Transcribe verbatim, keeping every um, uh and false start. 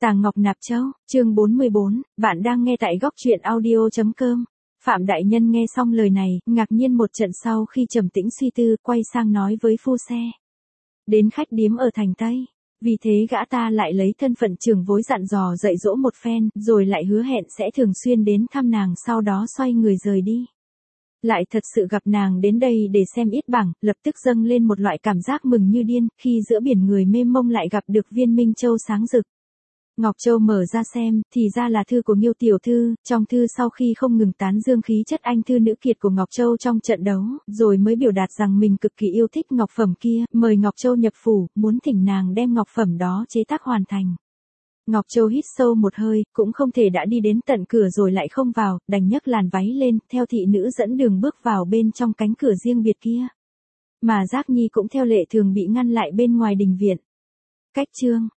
Tàng Ngọc Nạp Châu, chương bốn mươi bốn, bạn đang nghe tại góc truyện audio chấm com. Phạm Đại Nhân nghe xong lời này, ngạc nhiên một trận sau khi trầm tĩnh suy tư, quay sang nói với phu xe. Đến khách điếm ở thành Tây. Vì thế gã ta lại lấy thân phận trưởng vối dặn dò dạy dỗ một phen, rồi lại hứa hẹn sẽ thường xuyên đến thăm nàng, sau đó xoay người rời đi. Lại thật sự gặp nàng đến đây để xem ít bảng, lập tức dâng lên một loại cảm giác mừng như điên, khi giữa biển người mênh mông lại gặp được viên Minh Châu sáng rực. Ngọc Châu mở ra xem, thì ra là thư của Nghiêu tiểu thư, trong thư sau khi không ngừng tán dương khí chất anh thư nữ kiệt của Ngọc Châu trong trận đấu, rồi mới biểu đạt rằng mình cực kỳ yêu thích ngọc phẩm kia, mời Ngọc Châu nhập phủ, muốn thỉnh nàng đem ngọc phẩm đó chế tác hoàn thành. Ngọc Châu hít sâu một hơi, cũng không thể đã đi đến tận cửa rồi lại không vào, đành nhấc làn váy lên, theo thị nữ dẫn đường bước vào bên trong cánh cửa riêng biệt kia. Mà Giác Nhi cũng theo lệ thường bị ngăn lại bên ngoài đình viện. Cách chương